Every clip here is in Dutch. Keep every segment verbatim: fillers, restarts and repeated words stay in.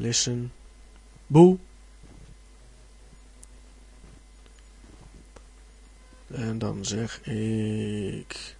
listen, boe. En dan zeg ik...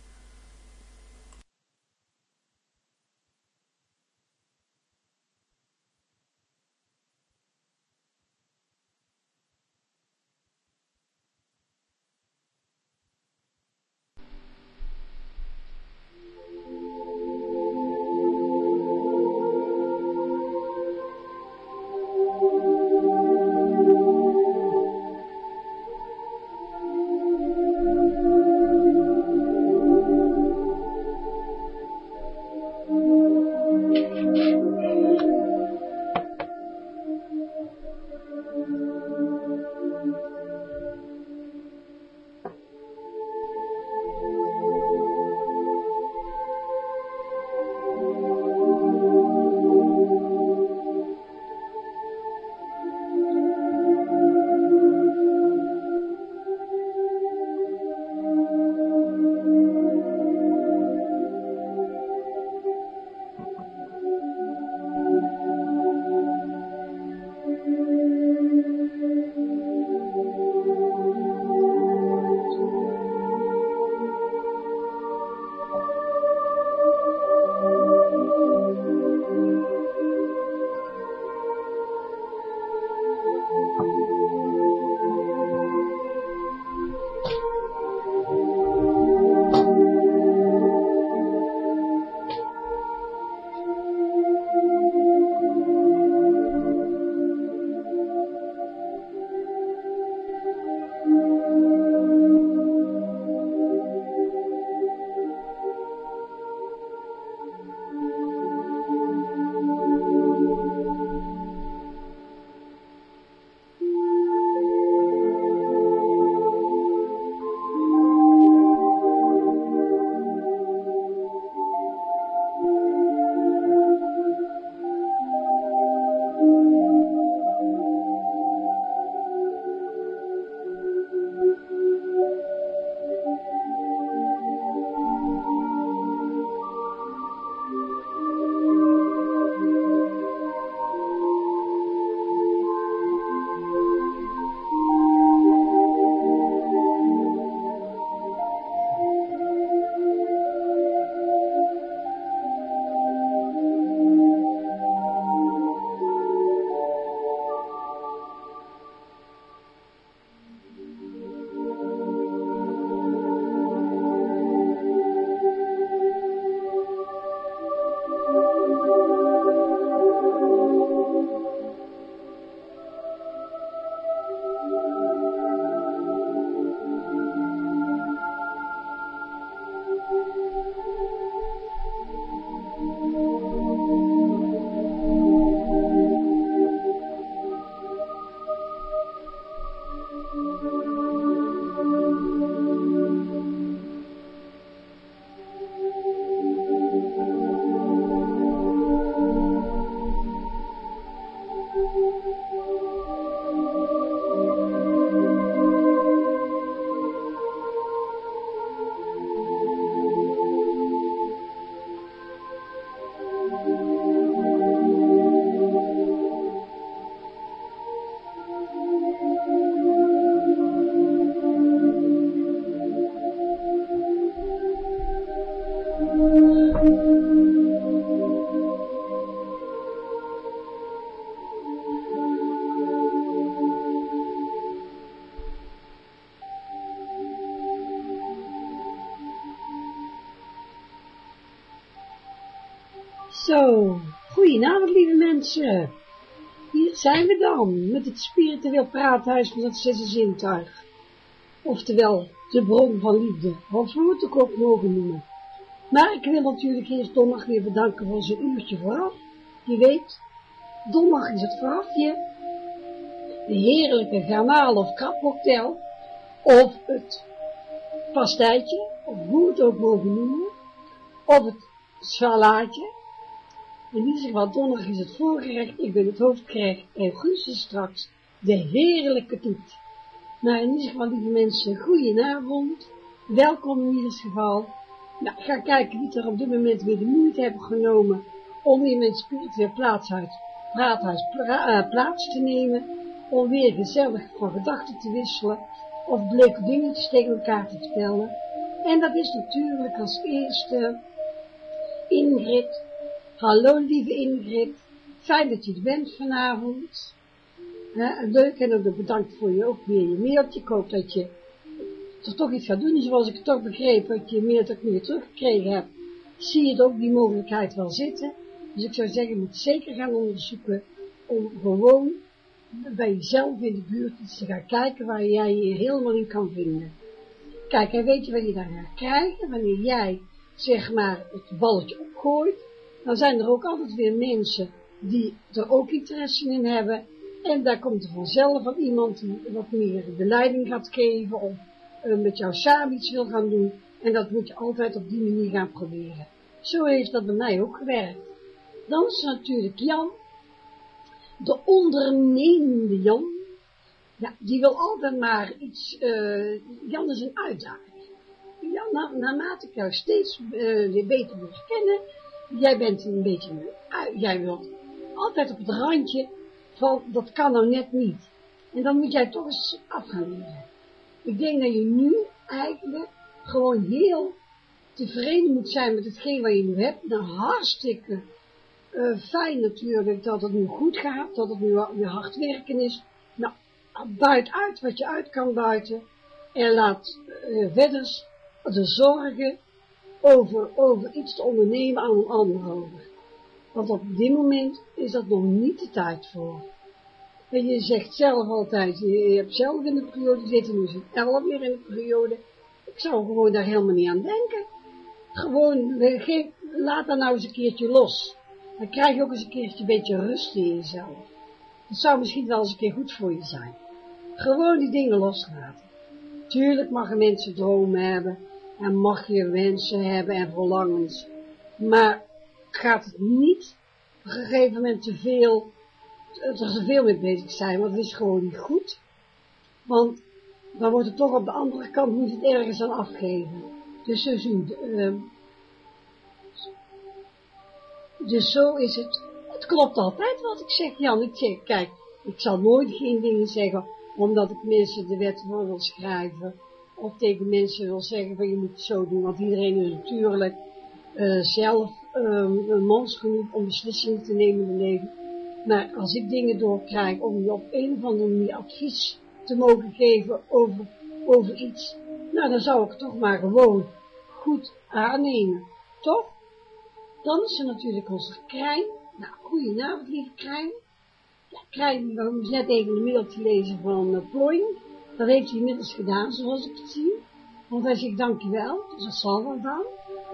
Zo, goedenavond lieve mensen. Hier zijn we dan, met het spiritueel praathuis van het zesde zintuig. Oftewel, de bron van liefde, wat we het ook mogen noemen. Maar ik wil natuurlijk eerst Donderdag weer bedanken voor zijn uurtje vooraf. Je weet, donderdag is het voorafje. De heerlijke garnalen of krabcocktail, of het pastijtje, of hoe we het ook mogen noemen, of het salaatje. In ieder geval, donderdag is het voorgerecht, ik ben het hoofdgerecht, augustus straks de heerlijke toet. Nou, in ieder geval, lieve mensen, goedenavond, welkom in ieder geval. Nou, ik ga kijken wie er op dit moment weer de moeite hebben genomen om in mijn spiritueel plaatshuis praathuis pra uh, plaats te nemen, om weer gezellig van gedachten te wisselen, of leuke dingetjes tegen elkaar te vertellen. En dat is natuurlijk als eerste Ingrid. Hallo lieve Ingrid, fijn dat je er bent vanavond. Uh, leuk en ook bedankt voor je ook weer je mailtje. Ik hoop dat je er toch iets gaat doen, zoals ik het toch begreep, dat je meer dat ik nu teruggekregen heb, zie je het ook die mogelijkheid wel zitten. Dus ik zou zeggen, je moet zeker gaan onderzoeken om gewoon bij jezelf in de buurt iets te gaan kijken waar jij je helemaal in kan vinden. Kijk, en weet je wat je daar gaat krijgen? Wanneer jij, zeg maar, het balletje opgooit, dan zijn er ook altijd weer mensen die er ook interesse in hebben. En daar komt er vanzelf van iemand die wat meer de leiding gaat geven of uh, met jou samen iets wil gaan doen. En dat moet je altijd op die manier gaan proberen. Zo heeft dat bij mij ook gewerkt. Dan is natuurlijk Jan, de ondernemende Jan. Ja, die wil altijd maar iets, uh, Jan is een uitdager. Ja, na, naarmate ik jou steeds uh, beter moet kennen, jij bent een beetje, uh, jij wilt altijd op het randje van, dat kan nou net niet. En dan moet jij toch eens af gaan leren. Ik denk dat je nu eigenlijk gewoon heel tevreden moet zijn met hetgeen wat je nu hebt. Nou, hartstikke uh, fijn natuurlijk dat het nu goed gaat, dat het nu weer hard werken is. Nou, buit uit wat je uit kan buiten en laat uh, verder de zorgen over, over iets te ondernemen aan een ander over. Want op dit moment is dat nog niet de tijd voor. En je zegt zelf altijd, je, je hebt zelf in de periode zitten, nu zit elf weer in de periode. Ik zou gewoon daar helemaal niet aan denken. Gewoon, geef, laat dat nou eens een keertje los. Dan krijg je ook eens een keertje een beetje rust in jezelf. Dat zou misschien wel eens een keer goed voor je zijn. Gewoon die dingen loslaten. Tuurlijk mag mensen dromen hebben. En mag je wensen hebben en verlangens. Maar gaat het niet op een gegeven moment te veel, er te veel mee bezig zijn. Want het is gewoon niet goed. Want dan wordt het toch op de andere kant, moet het ergens aan afgeven. Dus zo, uh, dus zo is het. Het klopt altijd wat ik zeg, Jan. Ik zeg, kijk, ik zal nooit geen dingen zeggen, omdat ik mensen de wet voor wil schrijven. Of tegen mensen wil zeggen van je moet het zo doen. Want iedereen is natuurlijk uh, zelf um, een mans genoeg om beslissingen te nemen in het leven. Maar als ik dingen doorkrijg om je op een of andere manier advies te mogen geven over, over iets, nou dan zou ik het toch maar gewoon goed aannemen, toch? Dan is er natuurlijk onze Krijn. Nou, goedenavond lieve Krijn. Ja, Krijn, we hebben net even een mailtje lezen van uh, Ploing. Dat heeft hij inmiddels gedaan, zoals ik het zie. Want hij zegt dankjewel, dus dat zal wel dan.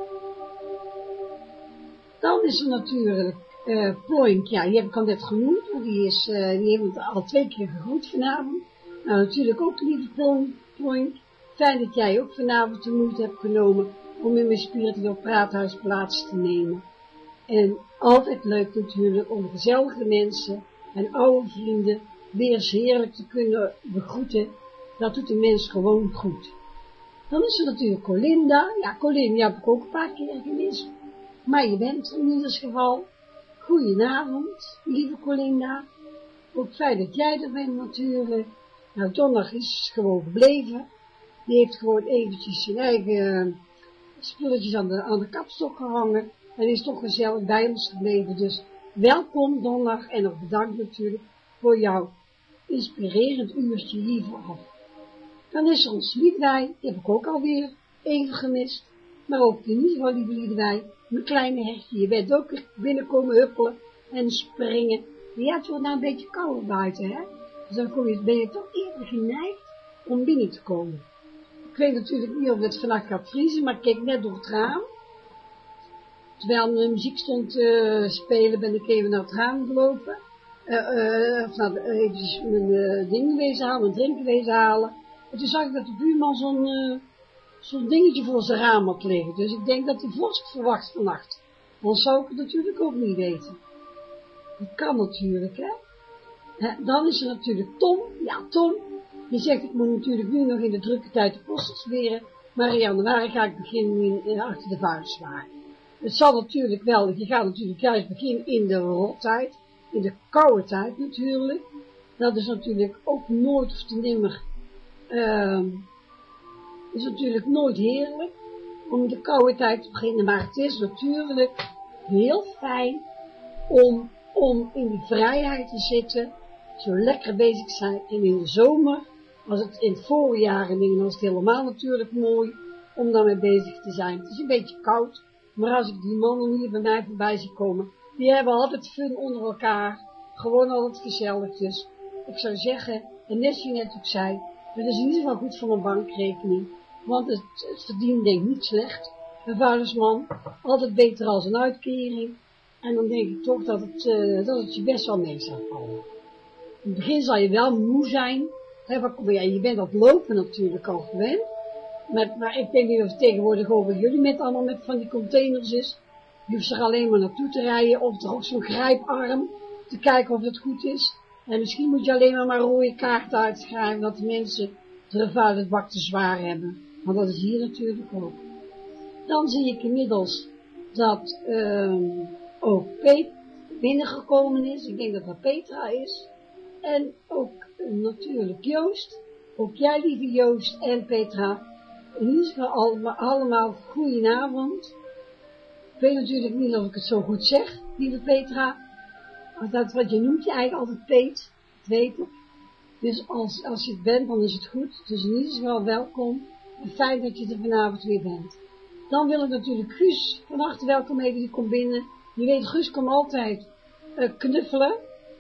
Dan is er natuurlijk uh, Ploink, ja, die heb ik al net genoemd, want die, is, uh, die heeft het al twee keer gegroet vanavond. Nou, natuurlijk ook lieve Ploink, fijn dat jij ook vanavond de moeite hebt genomen om in mijn spiritueel praathuis plaats te nemen. En altijd leuk natuurlijk om gezellige mensen en oude vrienden weer eens heerlijk te kunnen begroeten. Dat doet de mens gewoon goed. Dan is er natuurlijk Colinda. Ja, Colinda heb ik ook een paar keer gemist. Maar je bent in ieder geval. Goedenavond, lieve Colinda. Ook fijn dat jij er bent natuurlijk. Nou, Donderdag is gewoon gebleven. Die heeft gewoon eventjes zijn eigen spulletjes aan de, aan de kapstok gehangen. En is toch gezellig bij ons gebleven. Dus welkom Donderdag en nog bedankt natuurlijk voor jouw inspirerend uurtje hier vooraf. Dan is er ons Liedewij, die heb ik ook alweer even gemist. Maar ook in ieder geval, lieve Liedewij, mijn kleine hertje, je bent ook binnenkomen huppelen en springen. Ja, het wordt nou een beetje kouder buiten, hè. Dus dan kom je, ben je toch eerder geneigd om binnen te komen. Ik weet natuurlijk niet of het vannacht gaat vriezen, maar ik keek net door het raam. Terwijl de muziek stond te uh, spelen, ben ik even naar het raam gelopen. Uh, uh, of nou, eventjes mijn uh, dingen wezen halen, mijn drinken wezen halen. En toen zag ik dat de buurman zo'n uh, zo'n dingetje voor zijn raam had liggen. Dus ik denk dat hij vorst verwacht vannacht. Dan zou ik het natuurlijk ook niet weten. Dat kan natuurlijk, hè. Uh, dan is er natuurlijk Tom. Ja, Tom. Die zegt, ik moet natuurlijk nu nog in de drukke tijd de posters leren. Maar in januari ga ik beginnen in, in, achter de vuilniswagen. Het zal natuurlijk wel, je gaat natuurlijk juist beginnen in de rottijd. in de koude tijd natuurlijk. Dat is natuurlijk ook nooit of te nimmer, uh, is natuurlijk nooit heerlijk om in de koude tijd te beginnen. Maar het is natuurlijk heel fijn om, om in die vrijheid te zitten, zo lekker bezig zijn. En in de zomer, als het in het voorjaar en dan is het helemaal natuurlijk mooi om daarmee bezig te zijn. Het is een beetje koud, maar als ik die mannen hier bij mij voorbij zie komen, die hebben altijd fun onder elkaar, gewoon altijd gezellig. Dus ik zou zeggen, en net je net ook zei, het is in ieder geval goed voor een bankrekening, want het, het verdient denk ik niet slecht. Een vuilnisman, altijd beter als een uitkering. En dan denk ik toch dat het, uh, dat het je best wel mee zou vallen. In het begin zal je wel moe zijn, hè, want, ja, je bent dat lopen natuurlijk al gewend. Met, maar ik denk niet of het tegenwoordig ook bij jullie met allemaal met van die containers is. Je hoeft er alleen maar naartoe te rijden, of er ook zo'n grijparm, te kijken of het goed is. En misschien moet je alleen maar maar rode kaarten uitschrijven, dat de mensen de vuilnisbak te zwaar hebben. Want dat is hier natuurlijk ook. Dan zie ik inmiddels dat um, ook Peet binnengekomen is. Ik denk dat dat Petra is. En ook uh, natuurlijk Joost. Ook jij, lieve Joost en Petra. In ieder geval allemaal, allemaal goedenavond. Ik weet natuurlijk niet of ik het zo goed zeg, lieve Petra. Want dat wat je noemt je eigenlijk altijd Peet. Dat weet ik. Dus als, als je het bent, dan is het goed. Dus in ieder geval welkom. En fijn dat je er vanavond weer bent. Dan wil ik natuurlijk Guus van harte welkom heten, die komt binnen. Je weet, Guus komt altijd uh, knuffelen.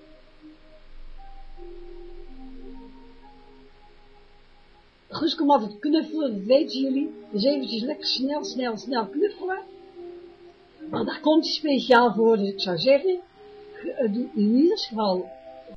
Guus komt altijd knuffelen, dat weten jullie. Dus eventjes lekker snel, snel, snel knuffelen. Want daar komt hij speciaal voor, dus ik zou zeggen, uh, doe in ieder geval...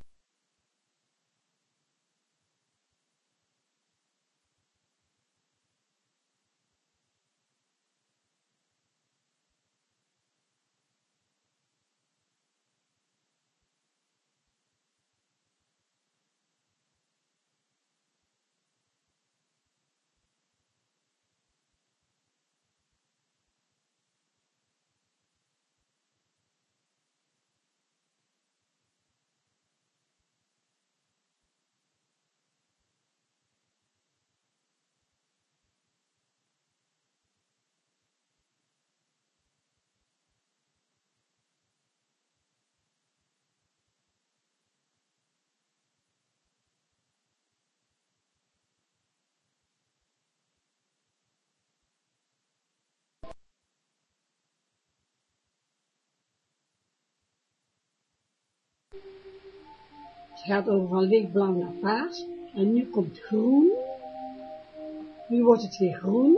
Het gaat over van lichtblauw naar paars. En nu komt groen. Nu wordt het weer groen.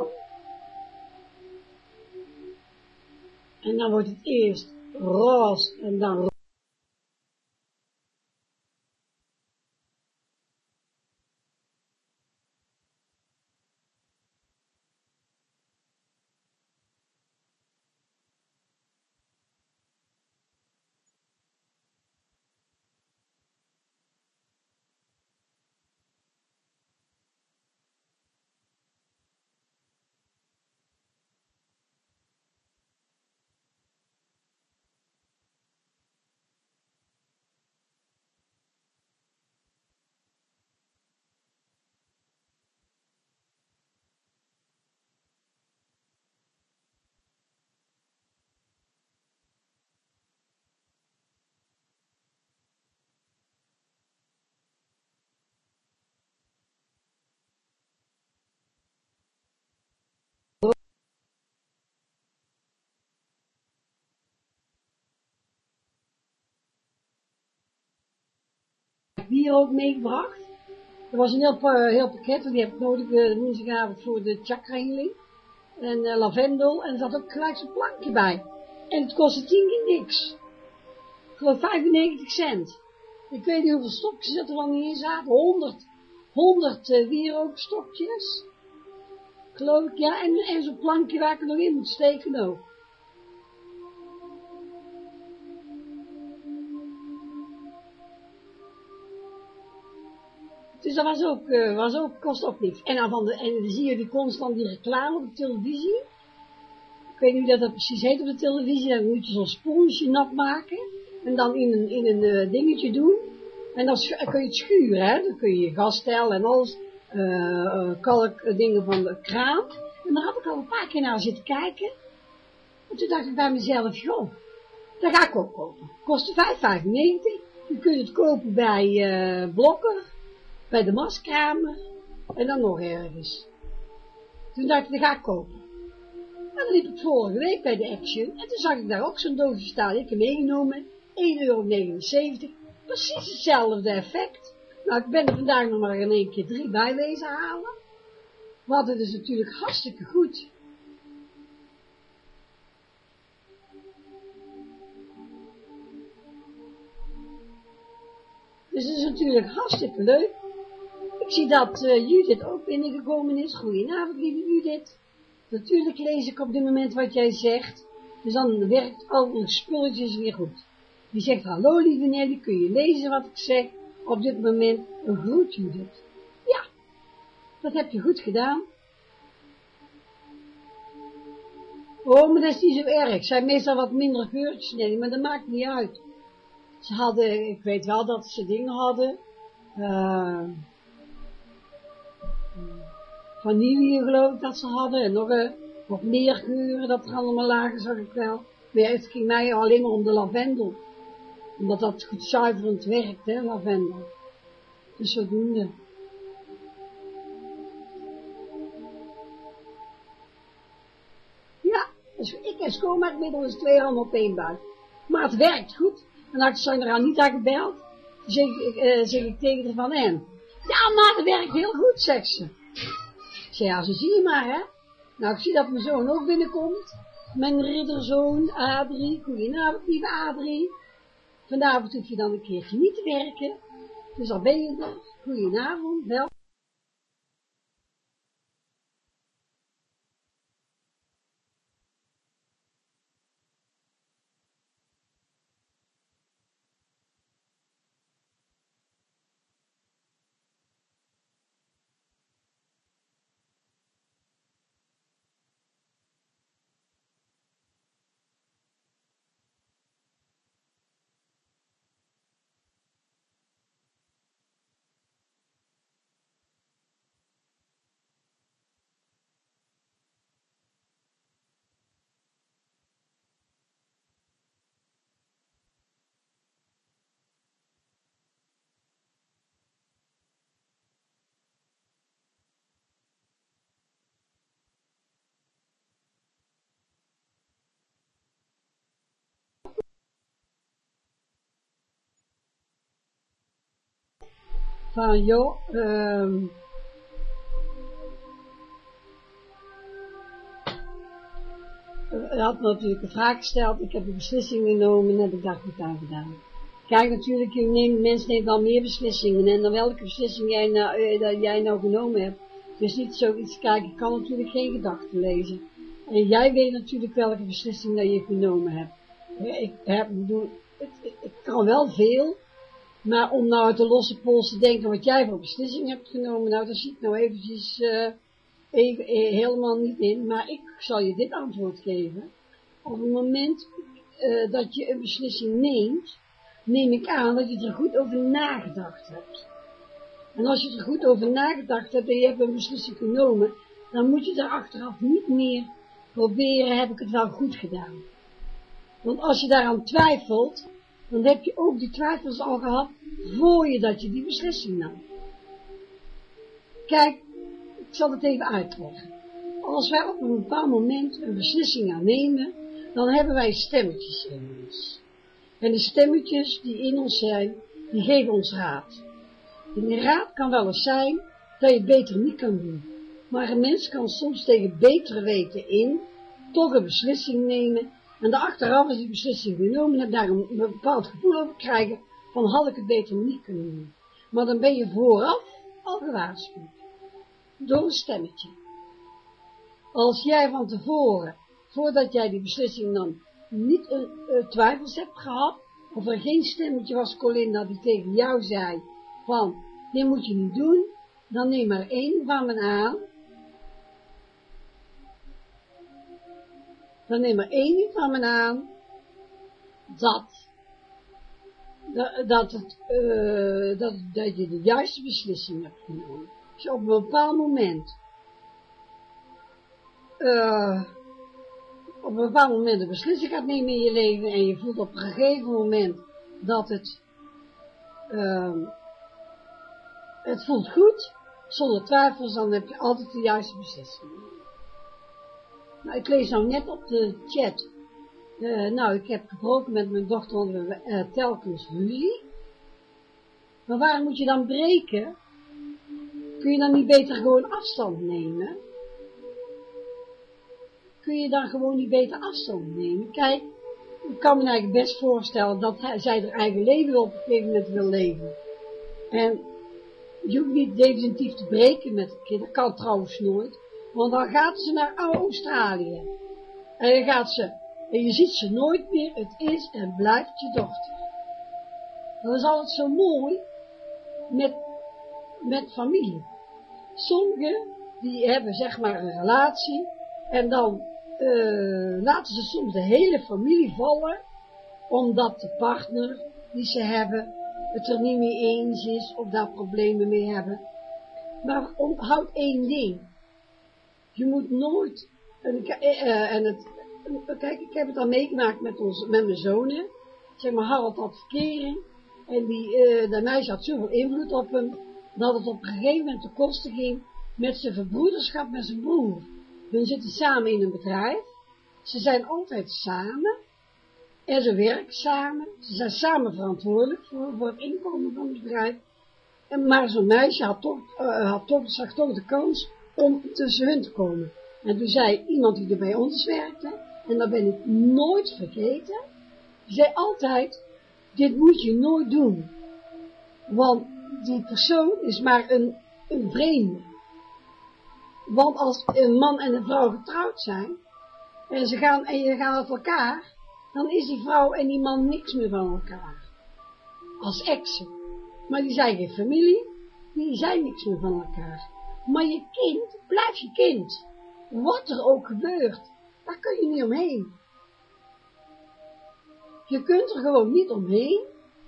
En dan wordt het eerst roze en dan roze. Hier ook meegebracht. Er was een heel, uh, heel pakket, die heb ik nodig uh, woensdagavond voor de chakra healing. En uh, lavendel, en er zat ook gelijk zo'n plankje bij. En het kostte tien keer niks. Ik geloof vijfennegentig cent. Ik weet niet hoeveel stokjes er dan niet in zaten. honderd, honderd uh, wierookstokjes. Geloof ik, ja. En, en zo'n plankje waar ik er nog in moet steken ook. Dus dat was ook, uh, was ook, kost ook niks. En dan, van de, en dan zie je die constant die reclame op de televisie. Ik weet niet hoe dat, dat precies heet op de televisie. Dan moet je zo'n sponsje nat maken. en dan in een, in een uh, dingetje doen. En dan kun je het schuren, hè. Dan kun je gas stellen en alles, uh, uh, kalk, uh, dingen van de kraan. En daar had ik al een paar keer naar zitten kijken. En toen dacht ik bij mezelf, joh, dat ga ik ook kopen. Kostte vijf vijfennegentig. Je kunt het kopen bij uh, Blokker, bij de Maskramer en dan nog ergens. Toen dacht ik, dat ga ik kopen. En dan liep ik vorige week bij de Action en toen zag ik daar ook zo'n doosje staan. Ik heb meegenomen, één euro negenenzeventig. Precies hetzelfde effect. Nou, ik ben er vandaag nog maar in één keer drie bij wezen halen. We hadden dus natuurlijk hartstikke goed. Dus het is natuurlijk hartstikke leuk. Ik zie dat uh, Judith ook binnengekomen is. Goedenavond, lieve Judith. Natuurlijk lees ik op dit moment wat jij zegt. Dus dan werkt al uw spulletjes weer goed. Die zegt, hallo lieve Nelly, kun je lezen wat ik zeg? Op dit moment een groet, Judith. Ja, dat heb je goed gedaan. Oh, maar dat is niet zo erg. Zijn meestal wat minder geurtjes, Nelly, maar dat maakt niet uit. Ze hadden, ik weet wel dat ze dingen hadden. Uh, vanille geloof ik dat ze hadden. En nog uh, wat meer geuren dat er allemaal lagen, zag ik wel. Maar het ging mij alleen maar om de lavendel. Omdat dat goed zuiverend werkt, hè, lavendel. Dus zodoende. Ja, dus ik en schoonmaakmiddel is twee handen op één buik. Maar het werkt goed. En dan had ik er aan Anita gebeld. Dan zeg ik, uh, zeg ik tegen haar van hem. Ja, maar dat werkt heel goed, zegt ze. Ik zeg, ja, zo zie je maar, hè. Nou, ik zie dat mijn zoon ook binnenkomt. Mijn ridderzoon, Adrie. Goedenavond, lieve Adrie. Vanavond hoef je dan een keertje niet te werken. Dus al ben je er. Goedenavond, wel. Van, joh, um, hij had me natuurlijk een vraag gesteld, ik heb een beslissing genomen en heb ik daar goed aan gedaan. Kijk, natuurlijk, je neemt, mens neemt al meer beslissingen en dan welke beslissing jij nou, uh, jij nou genomen hebt. Dus niet zoiets, kijk, ik kan natuurlijk geen gedachten lezen. En jij weet natuurlijk welke beslissing dat je genomen hebt. Ik, heb, bedoel, ik, ik, ik kan wel veel. Maar om nou uit de losse pols te denken wat jij voor beslissing hebt genomen, nou, daar zie ik nou eventjes uh, even, uh, helemaal niet in. Maar ik zal je dit antwoord geven. Op het moment uh, dat je een beslissing neemt, neem ik aan dat je er goed over nagedacht hebt. En als je er goed over nagedacht hebt en je hebt een beslissing genomen, dan moet je er achteraf niet meer proberen, heb ik het wel goed gedaan. Want als je daaraan twijfelt, dan heb je ook die twijfels al gehad, voor je dat je die beslissing nam. Kijk, ik zal het even uitleggen. Als wij op een bepaald moment een beslissing gaan nemen, dan hebben wij stemmetjes in ons. En de stemmetjes die in ons zijn, die geven ons raad. En die raad kan wel eens zijn, dat je het beter niet kan doen. Maar een mens kan soms tegen betere weten in, toch een beslissing nemen, en de achteraf, als die beslissing genomen hebt, daar een bepaald gevoel over krijgen, van had ik het beter niet kunnen doen. Maar dan ben je vooraf al gewaarschuwd. Door een stemmetje. Als jij van tevoren, voordat jij die beslissing nam, niet een, een twijfels hebt gehad, of er geen stemmetje was, Colinda, die tegen jou zei, van, dit moet je niet doen, dan neem maar één van me aan, dan neem maar één van me aan, dat dat, dat, het, uh, dat, dat je de juiste beslissing hebt genomen. Als je op een bepaald moment, uh, op een bepaald moment een beslissing gaat nemen in je leven en je voelt op een gegeven moment dat het, uh, het voelt goed, zonder twijfels, dan heb je altijd de juiste beslissing. Nou, ik lees nou net op de chat, uh, nou, ik heb gebroken met mijn dochter onder uh, telkens ruzie. Maar waarom moet je dan breken? Kun je dan niet beter gewoon afstand nemen? Kun je dan gewoon niet beter afstand nemen? Kijk, ik kan me eigenlijk best voorstellen dat hij, zij haar eigen leven op een gegeven moment wil leven. En je hoeft niet definitief te breken met het kind, dat kan trouwens nooit. Want dan gaat ze naar Australië. En dan gaat ze, en je ziet ze nooit meer, het is en blijft je dochter. Dat is altijd zo mooi met, met familie. Sommigen, die hebben zeg maar een relatie, en dan uh, laten ze soms de hele familie vallen, omdat de partner die ze hebben, het er niet mee eens is, of daar problemen mee hebben. Maar onthoud één ding. Je moet nooit, en, uh, en het, uh, kijk, ik heb het al meegemaakt met, ons, met mijn zonen, zeg maar Harold had verkering, en die, uh, de meisje had zoveel invloed op hem, dat het op een gegeven moment ten koste ging met zijn verbroederschap met zijn broer. Hun zitten samen in een bedrijf, ze zijn altijd samen, en ze werken samen, ze zijn samen verantwoordelijk voor, voor het inkomen van het bedrijf, en, maar zo'n meisje had toch, uh, had toch, zag toch de kans om tussen hun te komen. En toen zei iemand die er bij ons werkte, en dat ben ik nooit vergeten, die zei altijd, dit moet je nooit doen, want die persoon is maar een, een vreemde. Want als een man en een vrouw getrouwd zijn, en ze gaan, en je gaat uit elkaar, dan is die vrouw en die man niks meer van elkaar. Als exen. Maar die zijn geen familie, die zijn niks meer van elkaar. Maar je kind blijft je kind. Wat er ook gebeurt, daar kun je niet omheen. Je kunt er gewoon niet omheen.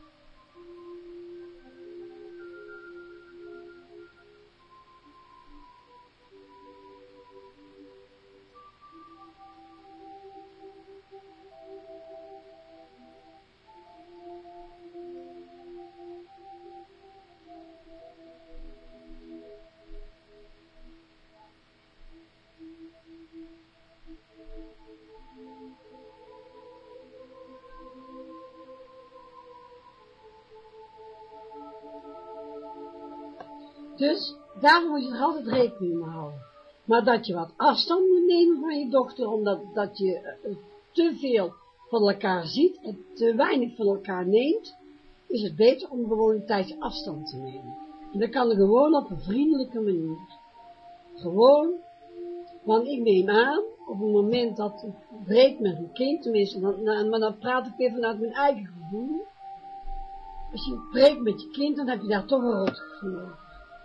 Dus, daarom moet je er altijd rekening mee houden. Maar dat je wat afstand moet nemen van je dochter, omdat dat je uh, te veel van elkaar ziet en te weinig van elkaar neemt, is het beter om gewoon een tijdje afstand te nemen. En dat kan er gewoon op een vriendelijke manier. Gewoon, want ik neem aan, op het moment dat ik breek met een kind, tenminste, dan, maar dan praat ik weer vanuit mijn eigen gevoel. Als je breekt met je kind, dan heb je daar toch een rot gevoel over.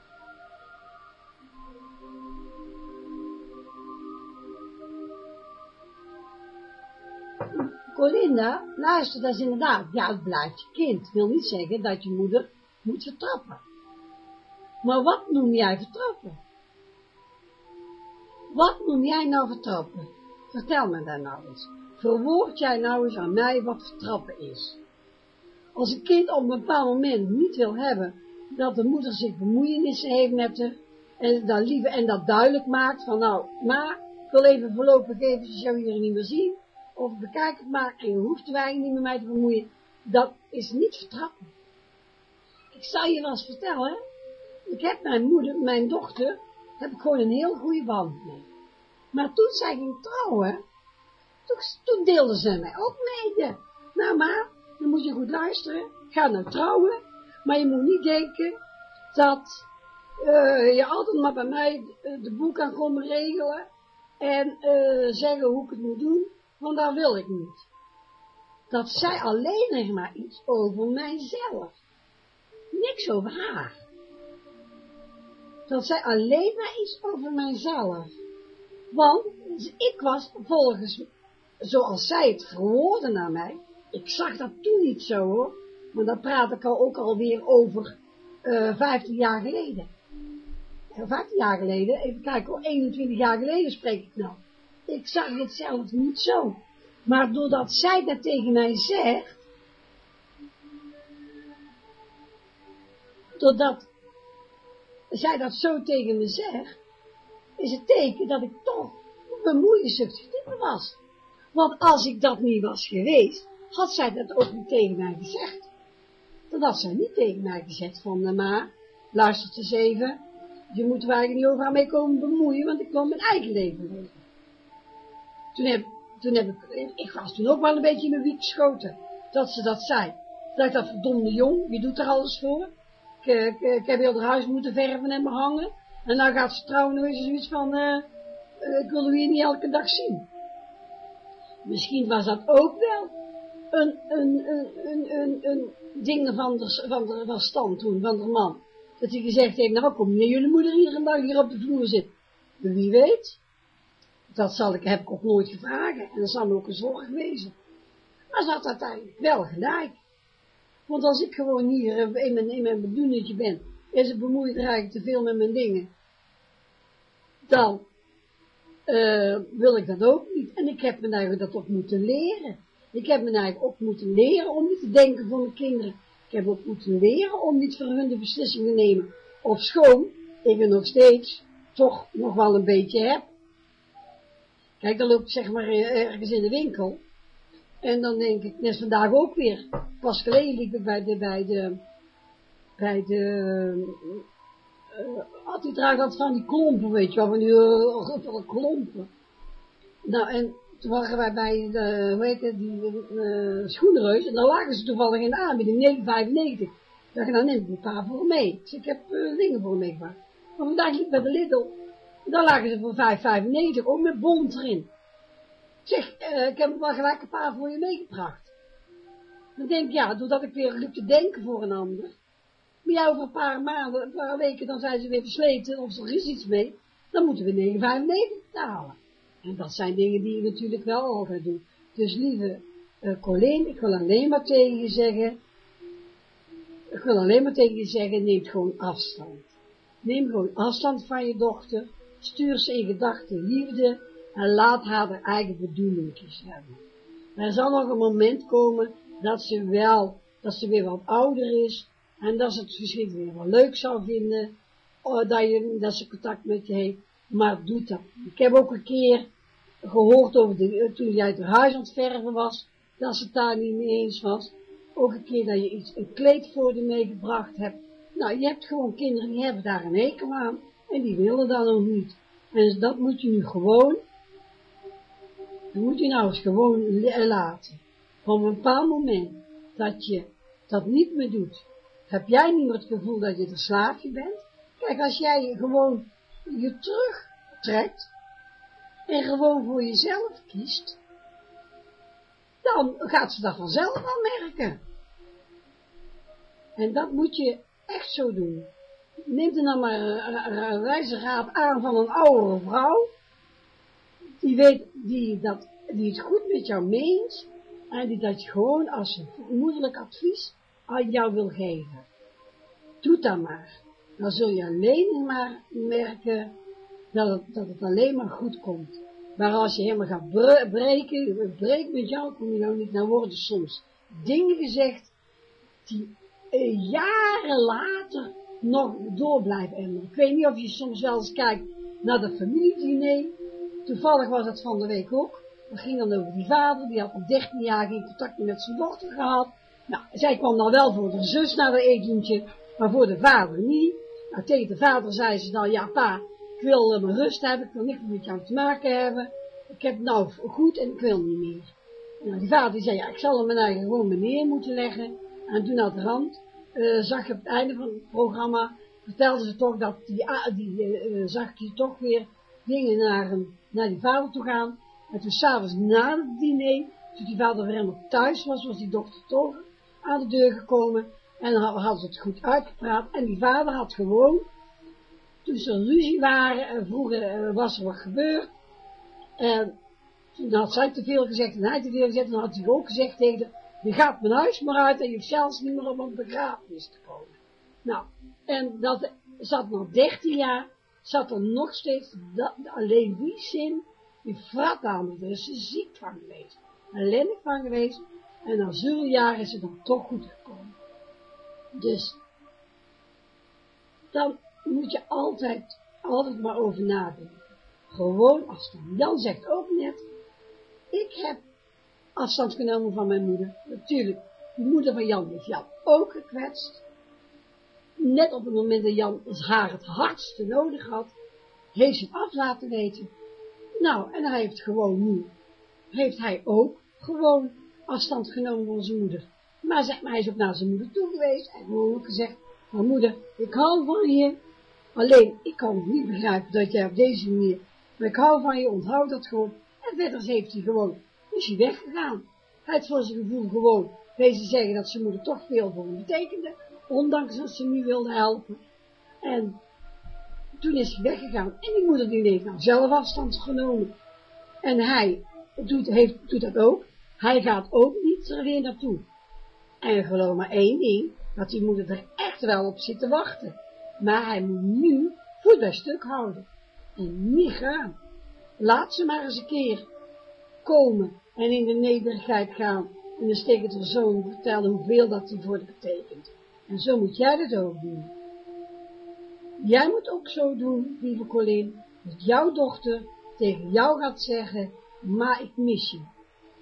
Colinda, luister, dat is inderdaad, ja, het blijft je kind. Het wil niet zeggen dat je moeder moet vertrappen. Maar wat noem jij vertrappen? Wat noem jij nou vertrappen? Vertel me daar nou eens. Verwoord jij nou eens aan mij wat vertrappen is? Als een kind op een bepaald moment niet wil hebben dat de moeder zich bemoeienissen heeft met haar en dat, lieve, en dat duidelijk maakt van nou, maar ik wil even voorlopig even jou hier niet meer zien, of bekijk het maar en je hoeft er eigenlijk niet met mij te bemoeien, dat is niet vertrappen. Ik zal je wel eens vertellen, ik heb mijn moeder, mijn dochter, heb ik gewoon een heel goede band mee. Maar toen zij ging trouwen, toen, toen deelde ze mij ook mede. Nou maar, dan moet je goed luisteren, ga nou trouwen, maar je moet niet denken dat uh, je altijd maar bij mij de, de boel kan komen regelen en uh, zeggen hoe ik het moet doen, want dat wil ik niet. Dat zei alleen nog maar iets over mijzelf. Niks over haar. Dat zei alleen maar iets over mijzelf. Want ik was volgens, zoals zij het verwoordde naar mij, ik zag dat toen niet zo hoor, Maar dan praat ik al ook alweer over uh, vijftien jaar geleden. Uh, vijftien jaar geleden, even kijken, eenentwintig jaar geleden spreek ik nou. Ik zag het zelf niet zo. Maar doordat zij dat tegen mij zegt, doordat zij dat zo tegen me zegt, is het teken dat ik toch bemoeizuchtig type was. Want als ik dat niet was geweest, had zij dat ook niet tegen mij gezegd. Dan had zij niet tegen mij gezegd van, uh, maar, luister eens even, je moet er eigenlijk niet overal mee komen bemoeien, want ik wil mijn eigen leven leven. Toen heb, toen heb ik, ik was toen ook wel een beetje in mijn wiek geschoten, dat ze dat zei. Dat ik dat verdomde jong, je doet er alles voor. Ik, ik, ik heb heel het huis moeten verven en behangen. En dan gaat ze trouwen en is zoiets van, uh, uh, ik wil u hier niet elke dag zien. Misschien was dat ook wel een, een, een, een, een, een ding van de, van de van stand toen, van de man. Dat hij gezegd heeft, nou kom meneer, jullie moeder iedere dag hier op de vloer zitten. Maar wie weet, dat zal ik, heb ik ook nooit gevraagd. En dat zal me ook een zorg wezen. Maar ze had uiteindelijk wel gelijk. Want als ik gewoon hier in mijn, in mijn bedoenetje ben, en ze bemoeit er eigenlijk te veel met mijn dingen, dan uh, wil ik dat ook niet. En ik heb me eigenlijk dat ook moeten leren. Ik heb me eigenlijk ook moeten leren om niet te denken voor mijn kinderen. Ik heb ook moeten leren om niet voor hun de beslissingen te nemen. Of schoon, ik er nog steeds toch nog wel een beetje heb. Kijk, dan loop ik zeg maar ergens in de winkel. En dan denk ik, net vandaag ook weer. Pas geleden liep ik bij de, bij de, bij de, uh, had die draagt altijd van die klompen, weet je wel, van die uh, klompen. Nou, en toen waren wij bij de, hoe heet het, die uh, schoenenreus, en daar lagen ze toevallig in de aanbieding, negen vijfennegentig. Ik dacht, nou neem ik een paar voor me. Dus ik heb uh, dingen voor me meegemaakt. Maar vandaag liep ik bij de Lidl, en daar lagen ze voor vijf vijfennegentig, ook met bont erin. Zeg, uh, ik heb wel gelijk een paar voor je meegebracht. Dan denk ik, ja, doordat ik weer liep te denken voor een ander. Maar ja, over een paar maanden, een paar weken, dan zijn ze weer versleten, of er is iets mee. Dan moeten we negen vijfennegentig betalen. En dat zijn dingen die je natuurlijk wel altijd doet. Dus lieve uh, Colleen, ik wil alleen maar tegen je zeggen, ik wil alleen maar tegen je zeggen, neem gewoon afstand. Neem gewoon afstand van je dochter, stuur ze in gedachten liefde, en laat haar haar eigen bedoelingjes hebben. Er zal nog een moment komen dat ze wel, dat ze weer wat ouder is, en dat ze het misschien weer wel leuk zou vinden, dat, je, dat ze contact met je heeft, maar doe dat. Ik heb ook een keer gehoord over de, toen jij het huis aan het verven was, dat ze het daar niet mee eens was. Ook een keer dat je iets, een kleed voor je meegebracht hebt. Nou, je hebt gewoon kinderen die hebben daar een hekel aan, en die willen dat nog niet. En dat moet je nu gewoon, dat moet je nou eens gewoon laten. Op een bepaald moment dat je dat niet meer doet, heb jij niet meer het gevoel dat je er slaafje bent. Kijk, als jij gewoon je terugtrekt en gewoon voor jezelf kiest, dan gaat ze dat vanzelf wel merken. En dat moet je echt zo doen. Neem er dan maar een wijze raad aan van een oudere vrouw, die weet, die, dat, die het goed met jou meent, en die dat gewoon als een moederlijk advies aan jou wil geven. Doe dat maar. Dan zul je alleen maar merken dat het, dat het alleen maar goed komt. Maar als je helemaal gaat bre breken, breek met jou, kom je nou niet naar woorden soms dingen gezegd die eh, jaren later nog door blijven emmeren. Ik weet niet of je soms wel eens kijkt naar de familiediner. Toevallig was het van de week ook. We gingen dan over die vader, die had al dertien jaar geen contact meer met zijn dochter gehad. Nou, zij kwam dan wel voor de zus naar de etentje, maar voor de vader niet. Nou, tegen de vader zei ze dan, ja pa, ik wil uh, mijn rust hebben, ik wil niks met jou te maken hebben. Ik heb het nou goed en ik wil niet meer. Nou, die vader die zei, ja, ik zal hem mijn eigen gewoon meneer moeten leggen. En toen aan de rand, uh, zag je op het einde van het programma, vertelde ze toch dat die, die uh, zag je toch weer dingen naar, een, naar die vader toe gaan. En toen s'avonds na het diner, toen die vader weer helemaal thuis was, was die dochter toch aan de deur gekomen. En dan hadden ze het goed uitgepraat. En die vader had gewoon, toen ze ruzie waren, en vroeger uh, was er wat gebeurd. En toen had zij te veel gezegd en hij te veel gezegd. En dan had hij ook gezegd tegen haar, Je gaat mijn huis maar uit en je hoeft zelfs niet meer op een begrafenis te komen. Nou, en dat zat nog dertien jaar, zat er nog steeds, dat, alleen die zin, die frat aan, daar is ze ziek van geweest, ellendig van geweest, en na zoveel jaar is het dan toch goed gekomen. Dus, dan moet je altijd, altijd maar over nadenken. Gewoon afstand. Jan zegt ook net, ik heb afstand genomen van mijn moeder. Natuurlijk, de moeder van Jan heeft Jan ook gekwetst. Net op het moment dat Jan haar het hardste nodig had, heeft ze hem af laten weten. Nou, en hij heeft gewoon nu, heeft hij ook gewoon afstand genomen van zijn moeder. Maar zeg maar, hij is ook naar zijn moeder toe geweest en gewoon ook gezegd, maar moeder, ik hou van je. Alleen, ik kan het niet begrijpen dat jij op deze manier, maar ik hou van je, onthoud dat gewoon. En verder heeft hij gewoon, is hij weggegaan. Hij heeft voor zijn gevoel gewoon wezen zeggen dat zijn moeder toch veel voor hem betekende, ondanks dat ze hem nu wilde helpen. En toen is hij weggegaan. En die moeder die heeft nou zelf afstand genomen. En hij doet, heeft, doet dat ook. Hij gaat ook niet er weer naartoe. En geloof maar één ding, dat die moeder er echt wel op zit te wachten. Maar hij moet nu voet bij stuk houden. En niet gaan. Laat ze maar eens een keer komen en in de nederigheid gaan. En dan tegen de zoon vertellen hoeveel dat hij voor haar betekent. En zo moet jij dat ook doen. Jij moet ook zo doen, lieve Colin, dat jouw dochter tegen jou gaat zeggen, maar ik mis je.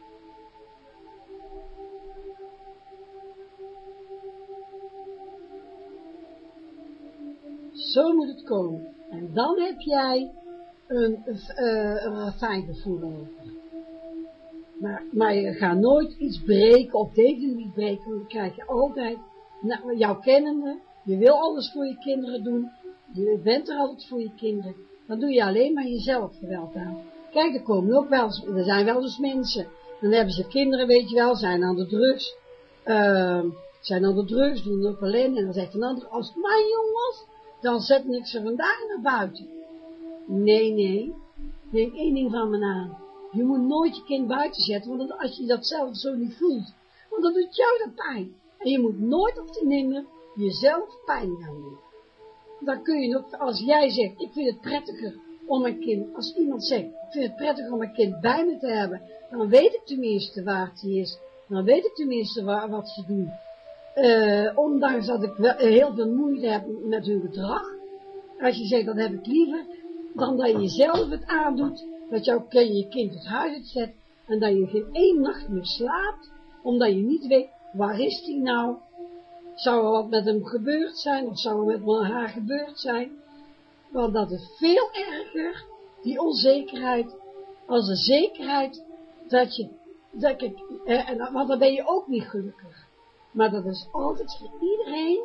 Zo moet het komen. En dan heb jij een, uh, een fijn gevoel over. Maar, maar je gaat nooit iets breken of deze niet breken, want dan krijg je altijd, nou, jou kennende, je wil alles voor je kinderen doen, je bent er altijd voor je kinderen, dan doe je alleen maar jezelf geweld aan. Kijk, er komen ook wel eens, er zijn wel eens mensen, dan hebben ze kinderen, weet je wel, zijn aan de drugs, uh, zijn aan de drugs, doen ook alleen, en dan zegt een ander, als mijn jongens, dan zet ik ze vandaag naar buiten. Nee, nee, neem één ding van me aan. Je moet nooit je kind buiten zetten, want als je dat zelf zo niet voelt, want dan doet jou dat pijn. En je moet nooit of te nemen jezelf pijn gaan doen. Dan kun je ook, als jij zegt, ik vind het prettiger om mijn kind, als iemand zegt, ik vind het prettiger om mijn kind bij me te hebben, dan weet ik tenminste waar het is. Dan weet ik tenminste waar, wat ze doen. Uh, ondanks dat ik wel, heel veel moeite heb met hun gedrag. Als je zegt, dat heb ik liever, dan dat je jezelf het aandoet, dat jouw je kind het huis uitzet, en dat je geen één nacht meer slaapt, omdat je niet weet, waar is die nou? Zou er wat met hem gebeurd zijn, of zou er met haar gebeurd zijn? Want dat is veel erger, die onzekerheid, als de zekerheid dat je, dat ik, eh, en, want dan ben je ook niet gelukkig. Maar dat is altijd voor iedereen,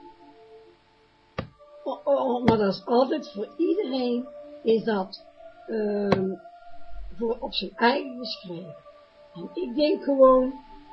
oh, oh, maar dat is altijd voor iedereen, is dat uh, voor op zijn eigen geschreven. En ik denk gewoon,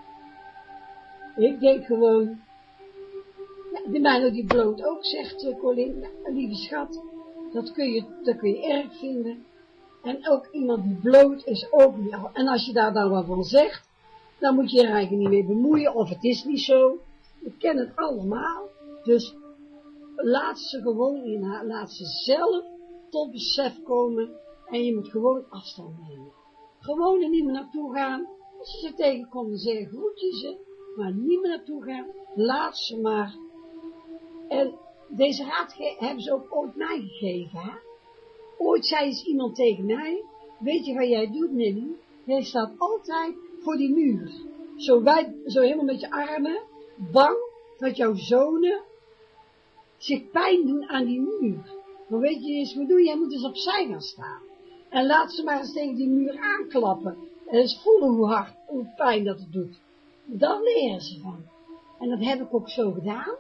ik denk gewoon, ja, de mijne die bloot ook zegt, uh, Colin, ja, lieve schat, dat kun je, dat kun je erg vinden. En ook iemand die bloot is ook niet, en als je daar dan wat van zegt, dan moet je er eigenlijk niet mee bemoeien, of het is niet zo. Ik ken het allemaal. Dus laat ze gewoon in, laat ze zelf tot besef komen. En je moet gewoon afstand nemen. Gewoon er niet meer naartoe gaan. Als je ze tegenkomt, dan zeg je groet je ze. Maar niet meer naartoe gaan. Laat ze maar. En deze raad hebben ze ook ooit mij gegeven. Hè? Ooit zei eens iemand tegen mij. Weet je wat jij doet, Nelly? Jij staat altijd voor die muur. Zo, wijd, zo helemaal met je armen. Bang dat jouw zonen zich pijn doen aan die muur. Dan weet je eens wat doen. Jij moet eens opzij gaan staan. En laat ze maar eens tegen die muur aanklappen. En eens voelen hoe hard, hoe pijn dat het doet. Dan leren ze van. En dat heb ik ook zo gedaan.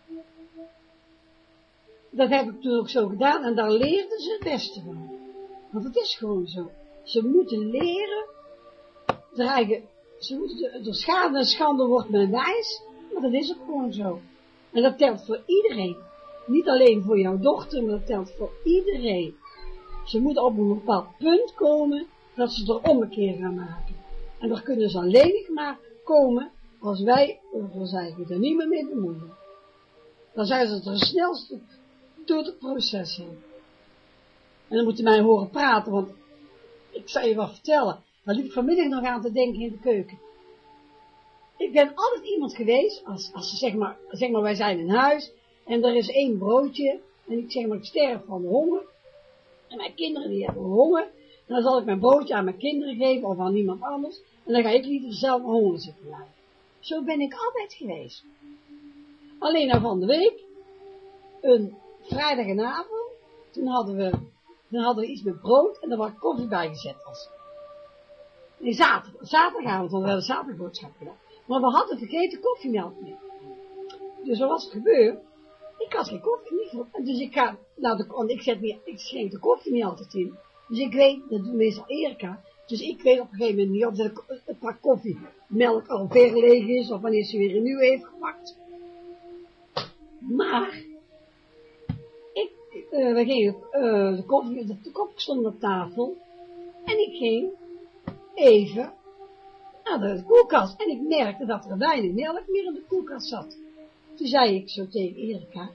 Dat heb ik toen ook zo gedaan. En daar leerden ze het beste van. Want het is gewoon zo. Ze moeten leren. Eigen, ze moeten, door schade en schande wordt men wijs. Maar dat is ook gewoon zo. En dat telt voor iedereen. Niet alleen voor jouw dochter, maar dat telt voor iedereen. Ze moeten op een bepaald punt komen, dat ze er ommekeer gaan maken. En daar kunnen ze alleen maar komen, als wij ons eigenlijk er niet meer mee bemoeien. Dan zijn ze het er snelste door het proces heen. En dan moeten mij horen praten, want ik zal je wat vertellen. Daar liep ik vanmiddag nog aan te denken in de keuken. Ik ben altijd iemand geweest, als, als ze zeg maar, zeg maar wij zijn in huis, en er is één broodje, en ik zeg maar ik sterf van de honger, en mijn kinderen die hebben honger, dan zal ik mijn broodje aan mijn kinderen geven, of aan iemand anders, en dan ga ik liever zelf mijn honger zitten blijven. Zo ben ik altijd geweest. Alleen nou van de week, een vrijdag en avond, toen hadden we, toen hadden we iets met brood, en daar was koffie bij gezet als. Nee, zaterdag, zaterdagavond, want we hebben zaterdagboodschap gedaan. Maar we hadden vergeten koffiemelk mee. Dus wat was er gebeurd? Ik had geen koffie meer. En dus ik ga, nou, de, want ik zet meer, ik schenk de koffie niet altijd in. Dus ik weet, dat doet meestal Erika. Dus ik weet op een gegeven moment niet of de, het pak koffiemelk al ver leeg is, of wanneer ze weer een nieuwe heeft gepakt. Maar, ik, uh, we gingen, uh, de koffie, de, de koffie stond op tafel. En ik ging even naar de koelkast. En ik merkte dat er weinig melk meer in de koelkast zat. Toen zei ik zo tegen Erika.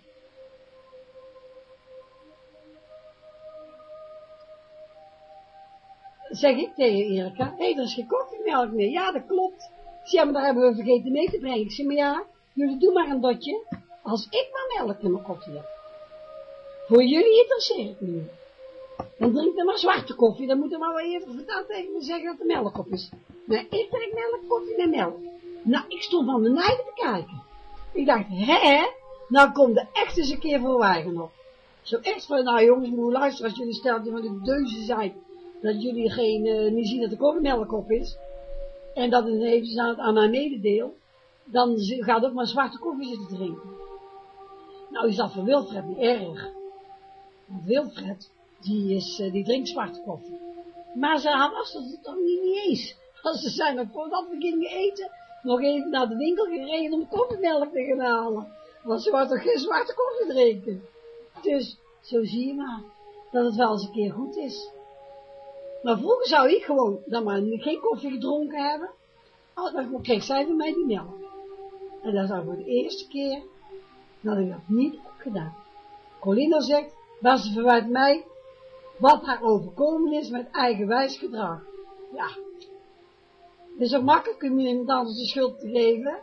Zeg ik tegen Erika, hé, hey, er is geen koffiemelk meer. Ja, dat klopt. Ik zeg, ja, maar daar hebben we vergeten mee te brengen. Ik zeg, maar ja, jullie doen maar een dotje. Als ik maar melk in mijn koffie heb. Voor jullie interesseert het niet. Dan drink dan maar zwarte koffie, dan moet er maar wel even verteld tegen me zeggen dat er melk op is. Maar ik drink melk, koffie met melk. Nou, ik stond van mijn nijden te kijken. Ik dacht, hè, nou komt er echt eens een keer voor wagen op. Zo echt van, nou jongens, moet luisteren als jullie stelt van de deuzen zijn, dat jullie geen, uh, niet zien dat er koffiemelk op is, en dat het even aan, aan mijn mededeel, dan gaat ook maar zwarte koffie zitten drinken. Nou is dat voor Wilfred niet erg. Want Wilfred, die, is, uh, die drinkt zwarte koffie. Maar ze was het toch niet, niet eens. Want ze zijn nog voordat we gingen eten, nog even naar de winkel gereden om koffiemelk te gaan halen. Want ze wou toch geen zwarte koffie drinken. Dus, zo zie je maar, dat het wel eens een keer goed is. Maar vroeger zou ik gewoon, dan maar geen koffie gedronken hebben. Oh, dan kreeg zij van mij die melk. En dat is voor de eerste keer dat ik dat niet heb gedaan. Colina zegt, dat ze verwijt mij wat haar overkomen is met eigenwijs gedrag. Ja. Het is ook makkelijk om iemand anders de schuld te geven.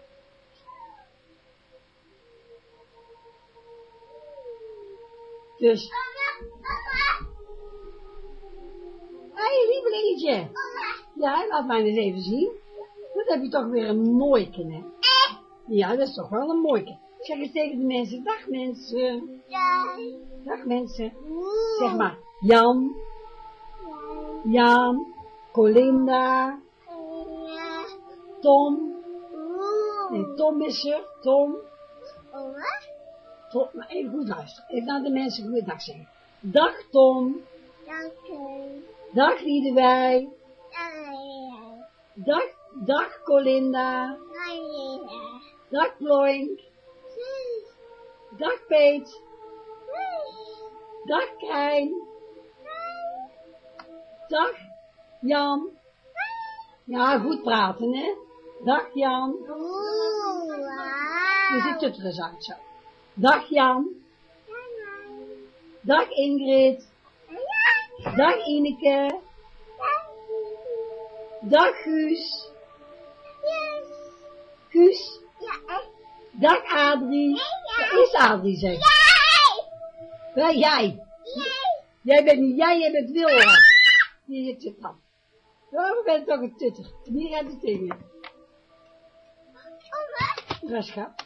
Dus. Hé, hey, lievelingetje. Ja, laat mij eens even zien. Dat heb je toch weer een mooike, hè? Ja, dat is toch wel een mooike. Zeg eens tegen de mensen, dag mensen. Dag mensen. Zeg maar, Jan. Jan. Colinda. Tom. Nee, Tom is er. Tom. Tom, maar even goed luisteren. Even naar de mensen goeiedag zeggen. Dag Tom. Dank u. Dag Liedewij. Dag. Dag, dag Colinda. Dag. Dag Ploink. Dag Peet. Dag Krijn. Dag Jan. Ja, goed praten, hè. Dag Jan. Je ziet het er eens uit zo. Dag Jan. Dag Ingrid. Dag Ineke. Dag Guus. Guus. Dag Adrie. Waar is Adrie, zeg? Waar jij? Jij bent niet jij, jij bent Wilma. Hier zit dan. Ja, we zijn toch een tutter. Hier gaat het tegen. Raschap.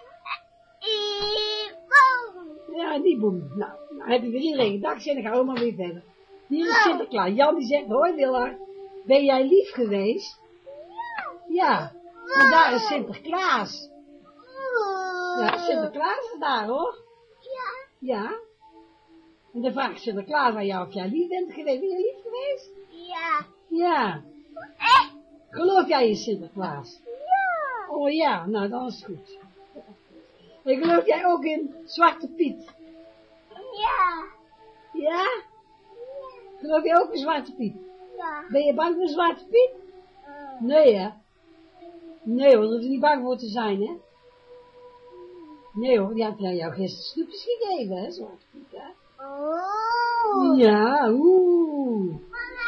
Ja, die boem. Nou, nou heb je weer iedereen gedacht, en dan gaan we maar weer verder. Hier is Sinterklaas. Jan die zegt, hoi Willa, ben jij lief geweest? Ja, en daar is Sinterklaas. Ja, Sinterklaas is daar hoor. Ja. Ja. En dan vraagt Sinterklaas aan jou of jij lief bent geweest. Ben je lief geweest? Ja. Ja. Geloof jij in Sinterklaas? Ja. Oh ja, nou dan is het goed. En geloof jij ook in Zwarte Piet? Ja. Ja? Geloof jij ook in Zwarte Piet? Ja. Ben je bang voor Zwarte Piet? Nee hè? Nee hoor, daar hoef je niet bang voor te zijn, hè. Nee hoor, die had jou gisteren snoepjes gegeven, hè, zo goed, hè. Oh. Ja, oeh.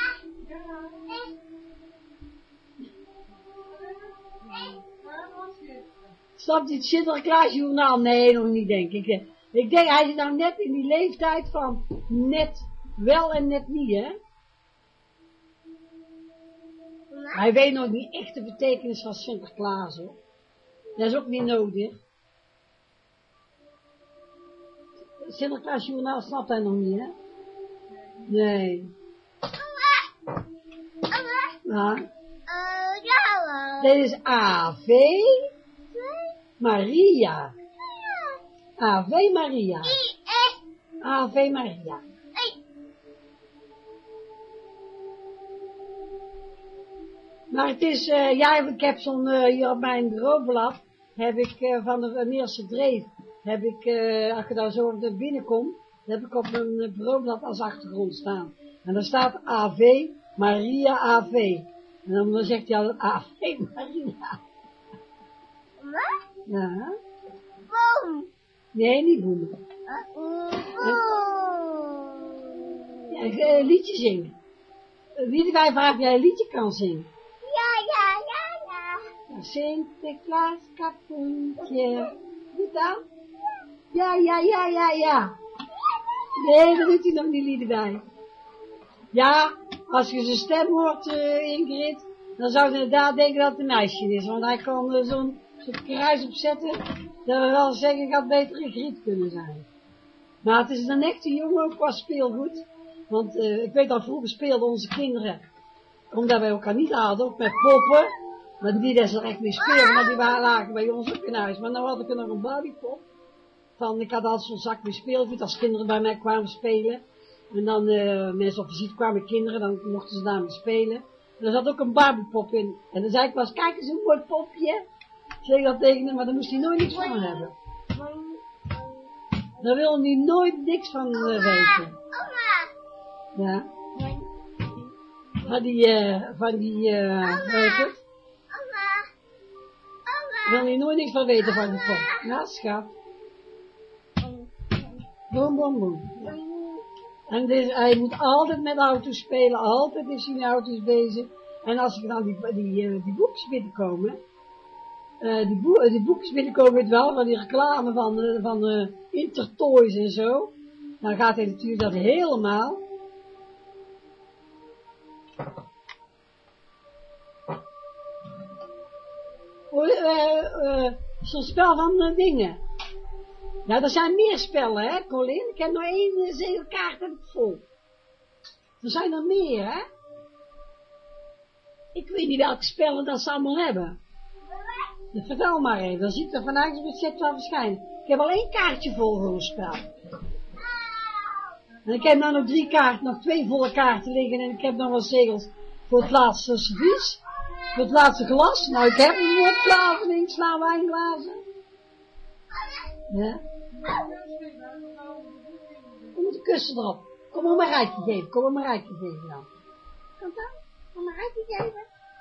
Snapt hij het Sinterklaasjournaal? Nee, nog niet, denk ik. Ik denk, hij is nou net in die leeftijd van net wel en net niet, hè. Hij weet nog niet echt de betekenis van Sinterklaas, hoor. Dat is ook niet nodig. Sinterklaasjournaal snapt hij nog niet, hè. Nee. Ja. Dit is A V Maria. A V Maria. A V Maria. Maar het is, uh, ja, ik heb zo'n, uh, hier op mijn bureaublad, heb ik uh, van de Meerse Dreef, heb ik, uh, als je daar zo naar binnen komt, heb ik op mijn bureaublad als achtergrond staan. En daar staat A V Maria A V. En dan, dan zegt hij altijd A V Maria. Wat? Ja. Boom. Nee, niet boemen. Boom. Ja, een liedje zingen. Wie wij vraagt of jij een liedje kan zingen. Ja, ja, ja, ja. Sinterklaas kapoentje. Goed dan? Ja, ja, ja, ja, ja. Nee, daar doet hij nog niet lieden bij. Ja, als je zijn stem hoort, uh, Ingrid, dan zou je inderdaad denken dat het een meisje is. Want hij kan uh, zo'n zo kruis opzetten, dat we wel zeggen, het had beter een griet kunnen zijn. Maar het is een echte jongen ook qua speelgoed. Want uh, ik weet al, vroeger speelden onze kinderen, omdat wij elkaar niet hadden, ook met poppen. Maar die dat ze er echt mee speelden, maar die waren lagen bij ons ook in huis. Maar nou had ik er nog een Barbiepop. Van, ik had altijd zo'n zak met speelgoed als kinderen bij mij kwamen spelen. En dan uh, mensen op visite kwamen kinderen, dan mochten ze daarmee spelen. En er zat ook een Barbiepop in. En dan zei ik wel eens, kijk eens een mooi popje. Zeg ik dat tegen hem, maar daar moest hij nooit niks van hebben. Daar wil hij nooit niks van uh, weten. Ja. Van die, uh, van die, uh, weet je het? Wil hij nooit niks van weten van die pop. Ja, schat. Boom, boom, boom. Ja. En dus, hij moet altijd met auto's spelen, altijd is hij met auto's bezig. En als ik dan die, die, uh, die boekjes binnenkomen, uh, die, boe die boekjes binnenkomen, weet wel, van die reclame van, uh, van uh, Intertoys en zo, dan gaat hij natuurlijk dat helemaal. Uh, uh, uh, Zo'n spel van uh, dingen. Nou, er zijn meer spellen, hè, Colin. Ik heb nog één uh, zegelkaart heb ik vol. Er zijn er meer, hè. Ik weet niet welke spellen dat ze allemaal hebben. Dus vertel maar even, dan zie ik er vandaag op het recept wel verschijnen. Ik heb al één kaartje vol voor een spel. En ik heb nou nog drie kaarten, nog twee volle kaarten liggen en ik heb nog wat zegels voor het laatste servies. Voor het laatste glas. Nou, ik heb een opglazen, één sla wijnglazen. Ja. Kom met de kussen erop. Kom maar een rijtje geven, kom maar een rijtje geven dan. Kom dan, kom maar een rijtje geven.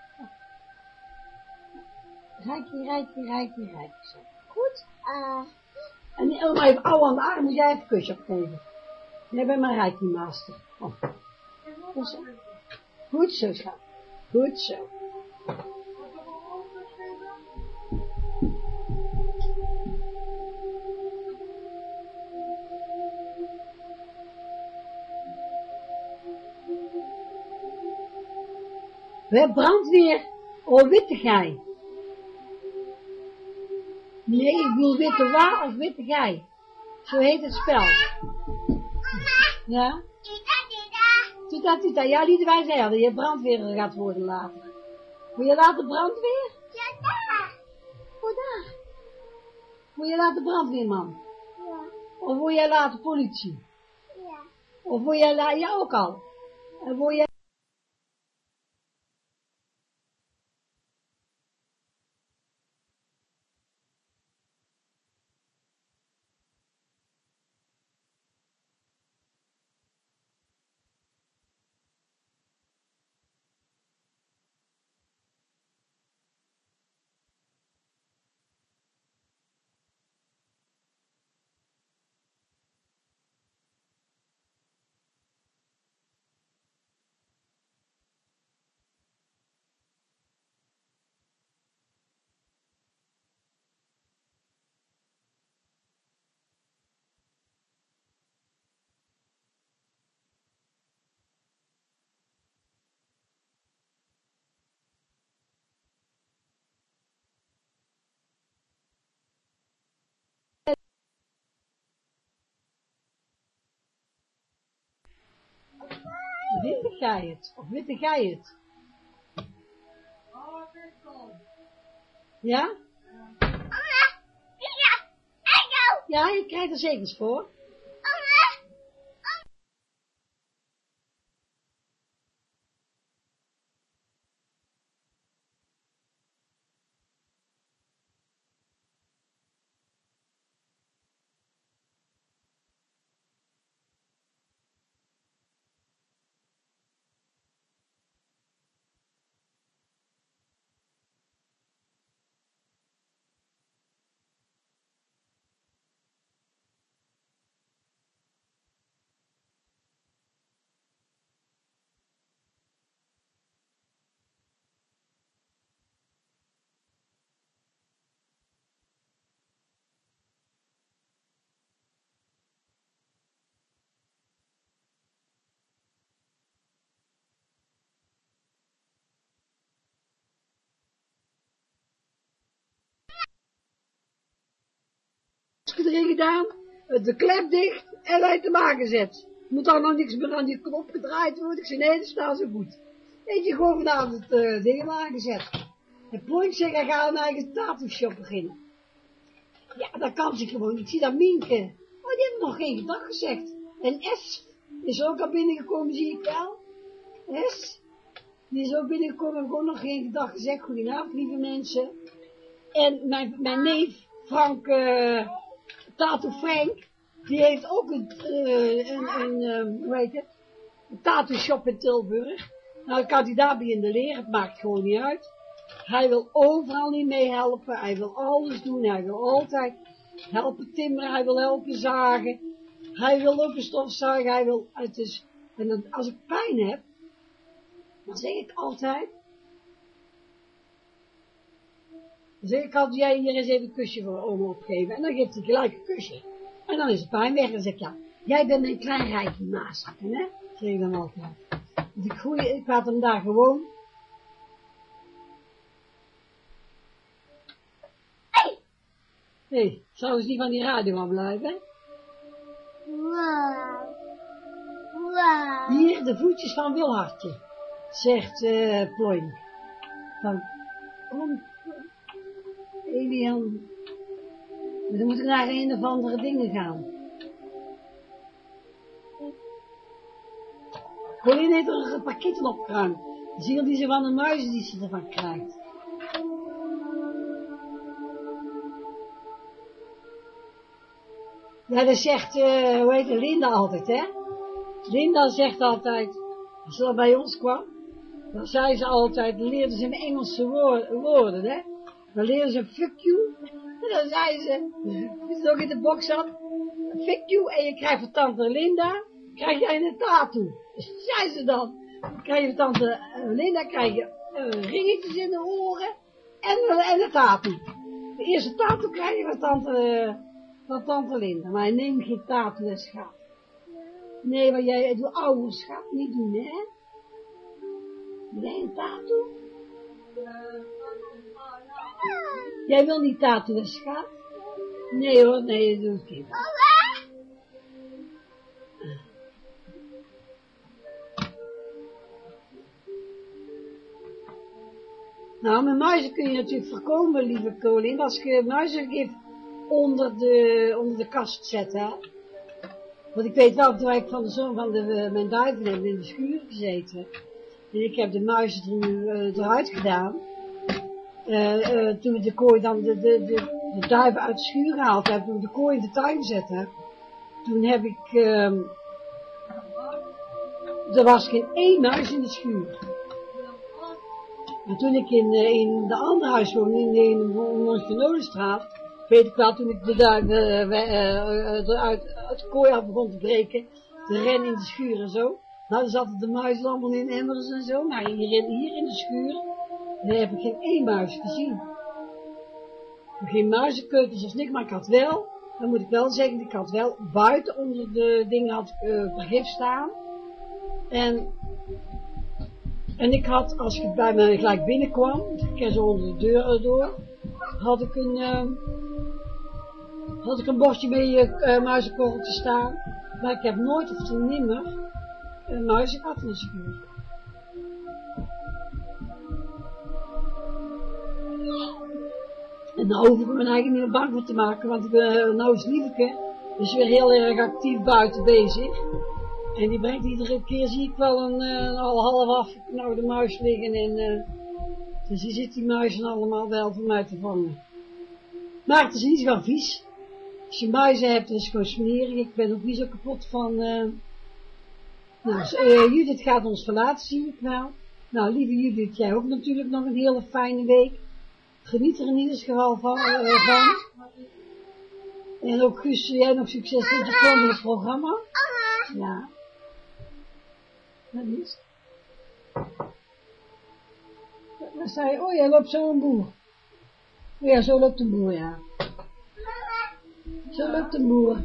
Rijtje, rijtje, rijtje, rijtje. Goed? Uh. En oh, maar even ouwe aan de arm moet jij even een kusje opgeven. Jij bent mijn rijtje master. Oh. Goed zo. Goed zo, schat. Goed zo. We hebben brandweer. Oh, witte gij. Nee, ik bedoel witte waar of witte gij. Zo heet het spel. Ja? Tita, tita. Ja, lieten wij zeggen. Dat je brandweer gaat worden later. Wil je later brandweer? Ja, daar. Oh, daar. Wil je later brandweerman? Ja. Of wil jij later politie? Ja. Of wil jij later, ja ook al. En wil jij gij het? Of witte gij het? Ja? Ja, je krijgt er zekers voor. Erin gedaan, de klep dicht en uit de maag gezet. Moet dan nog niks meer aan die knop gedraaid worden. Ik zei, nee, dat staat zo goed. Weet je, gewoon vanavond het uh, ding aangezet. En Poink zegt, hij gaat een eigen tattoo shop beginnen. Ja, dat kan ze gewoon. Ik zie dat Mienke. Oh, die heeft nog geen gedag gezegd. En S is ook al binnengekomen, zie ik wel. S, die is ook binnengekomen, heb ik ook nog geen gedag gezegd. Goedenavond, lieve mensen. En mijn, mijn neef, Frank, uh, Tattoo Frank, die heeft ook een, uh, een, een uh, hoe heet het, een tattoo shop in Tilburg. Nou, ik kan hij daar beginnen leren, het maakt gewoon niet uit. Hij wil overal niet meehelpen, hij wil alles doen, hij wil altijd helpen timmeren, hij wil helpen zagen. Hij wil ook een stofzuigen, hij wil, het is, en dan, als ik pijn heb, dan zeg ik altijd, dan zeg ik altijd, jij hier eens even een kusje voor oma opgeven. En dan geeft hij gelijk een kusje. En dan is de pijn weg. En dan zeg ik, ja, jij bent een klein rijtje maashakken, hè? Zeg ik dan altijd. Want ik, groei, ik laat hem daar gewoon. Hé! Hey! Hé, zou eens niet van die radio aan blijven? Wow. Wow. Hier, de voetjes van Wilhartje, zegt uh, Ploink. Van, kom, Elian, maar dan moet ik naar een of andere dingen gaan. Colin heeft er een pakketten opgeruimd. Zie je die ze van de muizen die ze ervan krijgt. Ja, dat zegt, uh, hoe heet het, Linda altijd, hè? Linda zegt altijd, als ze bij ons kwam, dan zei ze altijd, dan leerde ze in Engelse woorden, hè? Dan leerde ze fuck you, en dan zei ze, als ze ook in de box zat, fuck you, en je krijgt van tante Linda, krijg jij een tattoo. Zei ze dan, dan krijg je van tante Linda, krijg je uh, ringetjes in de oren, en, en een tattoo. De eerste tattoo krijg je van tante, uh, van tante Linda, maar neem geen tattoo, schat. Nee, maar jij doet oude schat niet doen, hè? Nee, een tattoo? Jij wil niet tattoo, schat? Nee hoor, nee, dat doe ik niet. Nou, met muizen kun je natuurlijk voorkomen, lieve Colin, als je muizengif onder de, onder de kast zet, hè? Want ik weet wel, toen ik van de zon van de, uh, mijn duiven heb in de schuur gezeten. En ik heb de muizen er nu uh, eruit gedaan. Uh, uh, toen ik de kooi dan de, de, de, de duiven uit de schuur gehaald heb, toen ik de kooi in de tuin gezet heb. Toen heb ik, uh, er was geen één muis in de schuur. En toen ik in, uh, in de andere huis woonde, in, in de Noorderstraat, weet ik wel, toen ik de duiven uh, uh, uh, uit, uit de kooi af begon te breken, te rennen in de schuur en zo. Nou, dan zaten de muizen allemaal in emmers en zo, maar hier in, hier in de schuur, daar heb ik geen één muis gezien. Geen muizenkeukens of niks, maar ik had wel, dan moet ik wel zeggen, ik had wel buiten onder de dingen had ik uh, vergif staan. En, en ik had, als ik bij me gelijk binnenkwam, ik ken zo onder de deur door, had ik een, uh, had ik een bordje met uh, muizenkorreltjes staan. Maar ik heb nooit of toen nimmer een muis en kat in de schuur. En nou hoef ik me eigenlijk niet meer bang voor te maken, want ik ben, nou is Lieveke, dus weer heel erg actief buiten bezig. En die brengt iedere keer, zie ik wel, een, uh, al half afgeknauwde muis liggen en uh, dus die zit die muizen allemaal wel voor mij te vangen. Maar het is niet zo vies. Als je muizen hebt, is het gewoon smerig. Ik ben ook niet zo kapot van... Uh... Nou, uh, Judith gaat ons verlaten, zie ik wel. Nou, lieve Judith, jij ook natuurlijk nog een hele fijne week. Geniet er in ieder geval van. Uh, van. En ook Guus, jij nog succes met je komende programma. Ja. Wat is? Wat zei je? Oh, jij loopt zo een boer. Oh ja, zo loopt een boer, ja. Zo loopt een boer.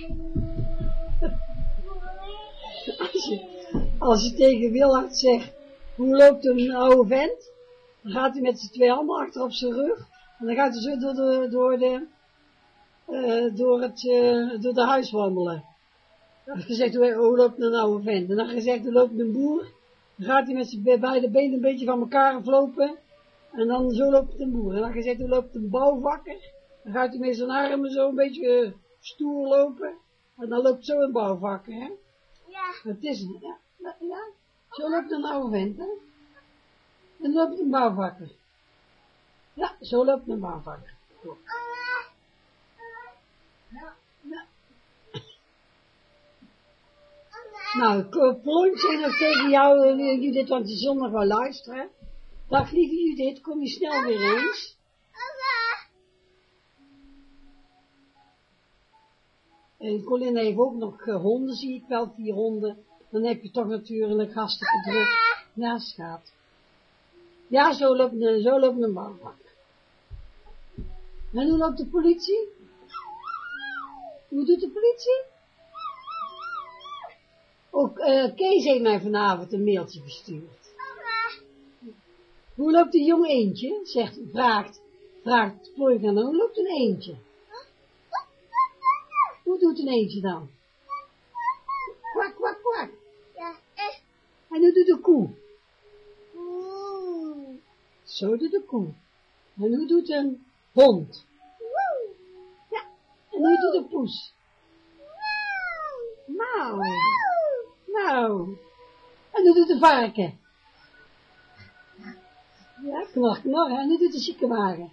Als je, als je tegen Willard zegt, hoe loopt een oude vent? Dan gaat hij met zijn twee handen achter op zijn rug. En dan gaat hij zo door de, door de, uh, door het, uh, door de huis wandelen. Dan heb je gezegd, hoe loopt een oude vent? En dan heb je gezegd, hoe loopt een boer? Dan gaat hij met zijn beide benen een beetje van elkaar aflopen. En dan zo loopt een boer. En dan heb je gezegd, hoe loopt een bouwvakker? Dan gaat hij met zijn armen zo een beetje uh, stoer lopen. En dan loopt zo een bouwvakker, hè? Ja. Dat is het, ja. Ja. Zo loopt een oude vent, hè? En dan loopt een bouwvakker. Ja, zo loopt een bouwvakker. Ja. Ja. Nou, ik plonk nog tegen jou, Judith, want die zondag wel luisteren. Dag lieve Judith, kom je snel weer eens. En Colin heeft ook nog uh, honden, zie ik wel, vier honden. Dan heb je toch natuurlijk hartstikke druk. Ja, schat. Ja, zo loopt een, zo loopt een bouwvakker. En hoe loopt de politie? Hoe doet de politie? Ook uh, Kees heeft mij vanavond een mailtje gestuurd. Hoe loopt een jong eendje? Zegt, vraagt, vraagt Floyd aan, hoe loopt een eendje? Hoe doet een eendje dan? Kwak, kwak, kwak. Ja, echt. En hoe doet de koe? Oeh. Zo doet de koe. En hoe doet een hond? Woe. Ja. En hoe doet een poes? Woe. Nou. Woe. Nou. En hoe doet een varken? Ja, knor, knor. En hoe doet de ziekenwagen?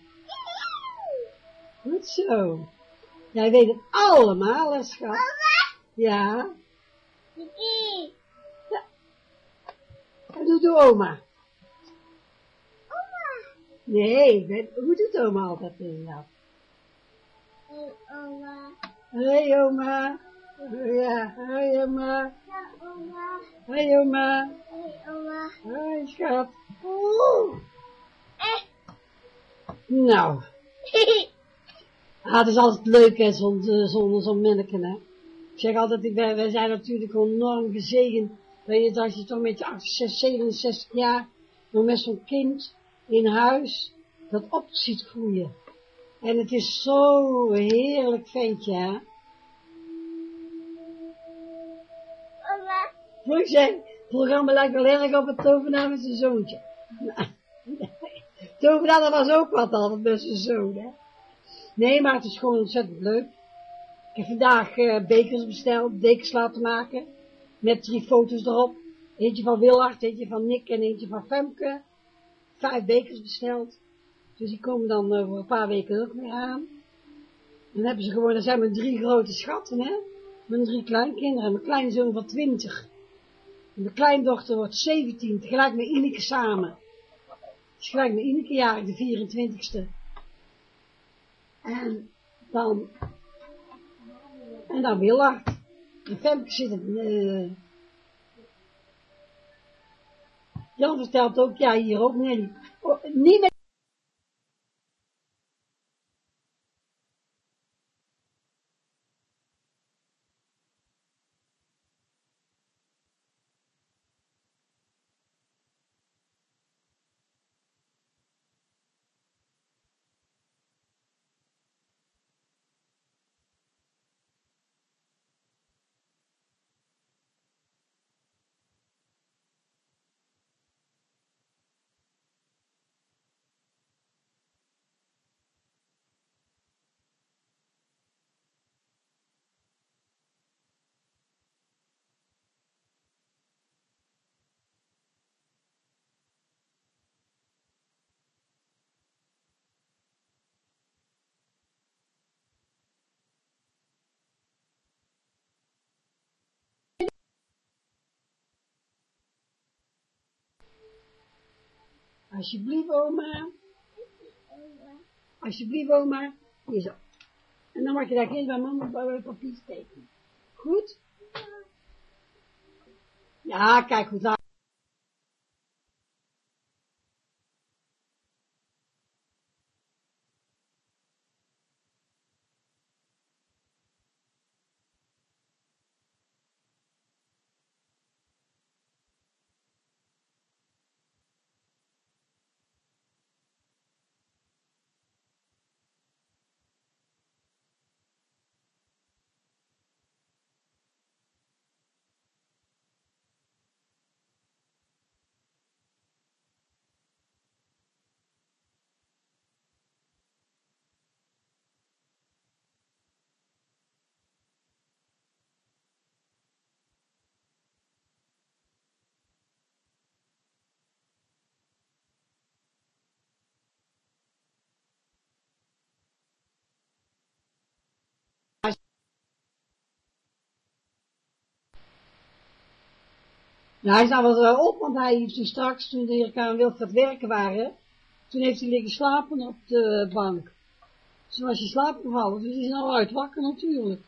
Goed zo. Jij weet het allemaal, hè, schat. Ja. Kiki. Ja. En doet de oma? Oma. Nee, weet, hoe doet oma altijd tegen jou? Hey, oma. Hé oma. Ja, hoi oma. Ja, oma. Hoi oma. Hey, oma. Hoi schat. Oeh. Eh. Nou. Ah, het is altijd leuk, hè, zo'n zo'n zo'n manneken, hè. Ik zeg altijd, wij, wij zijn natuurlijk enorm gezegend, weet je, dat je toch met je achtenzestig, zevenenzestig jaar, nog met zo'n kind in huis, dat op ziet groeien. En het is zo heerlijk ventje, hè. Oma. Vlug zeg, het programma lijkt wel erg op het tovenaar met zijn zoontje. Nou, tovenaar, dat was ook wat altijd met zijn zoon, hè. Nee, maar het is gewoon ontzettend leuk. Ik heb vandaag uh, bekers besteld, dekens laten maken, met drie foto's erop. Eentje van Willard, eentje van Nick en eentje van Femke. Vijf bekers besteld. Dus die komen dan over uh, een paar weken ook weer aan. En dan hebben ze gewoon, dat zijn mijn drie grote schatten, hè. Mijn drie kleinkinderen, mijn kleinzoon van twintig. En mijn kleindochter wordt zeventien, tegelijk met Ineke samen. Dus gelijk met Ineke jarig, de vierentwintigste. En dan, en dan Willard. En Femke zit het, uh, Jan vertelt ook, ja, hier ook, Nelly. Oh, niet met Alsjeblieft, oma. Alsjeblieft, oma. Hier zo. En dan mag je daar kind bij mama bij papier tekenen. Goed? Ja, kijk goed. Laat. Nou, hij staat wel op, want hij heeft toen straks, toen de heer K. en Wilfred werken waren, toen heeft hij liggen slapen op de bank. Toen was hij slaap gevallen, dus hij is nou uit wakker natuurlijk.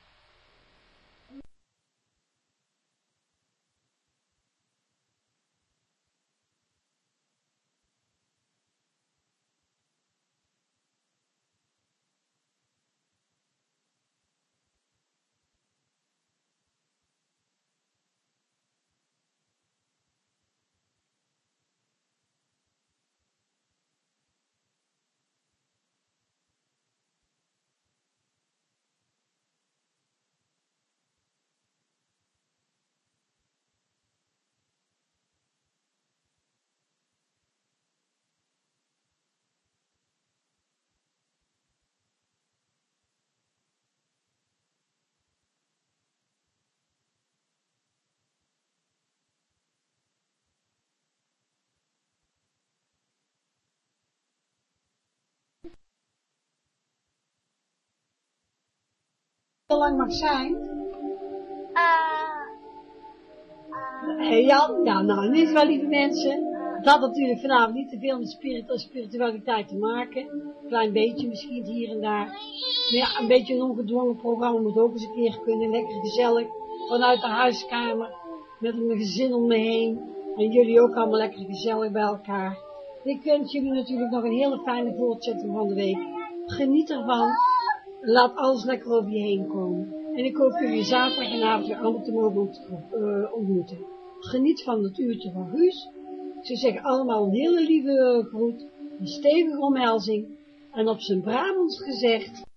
Hoe lang mag zijn? Uh, Hey Jan, ja nou niet wel lieve mensen. Het had natuurlijk vanavond niet te veel met spirit spiritualiteit te maken. Een klein beetje misschien hier en daar. Maar ja, een beetje een ongedwongen programma moet ook eens een keer kunnen. Lekker gezellig vanuit de huiskamer. Met een gezin om me heen. En jullie ook allemaal lekker gezellig bij elkaar. Ik wens jullie natuurlijk nog een hele fijne voortzetting van de week. Geniet ervan. Laat alles lekker over je heen komen. En ik hoop jullie zaterdag en avond weer allemaal te mogen ontmoeten. Geniet van het uurtje van Guus. Ik zou zeggen allemaal een hele lieve groet. Een stevige omhelzing. En op zijn Brabants gezegd...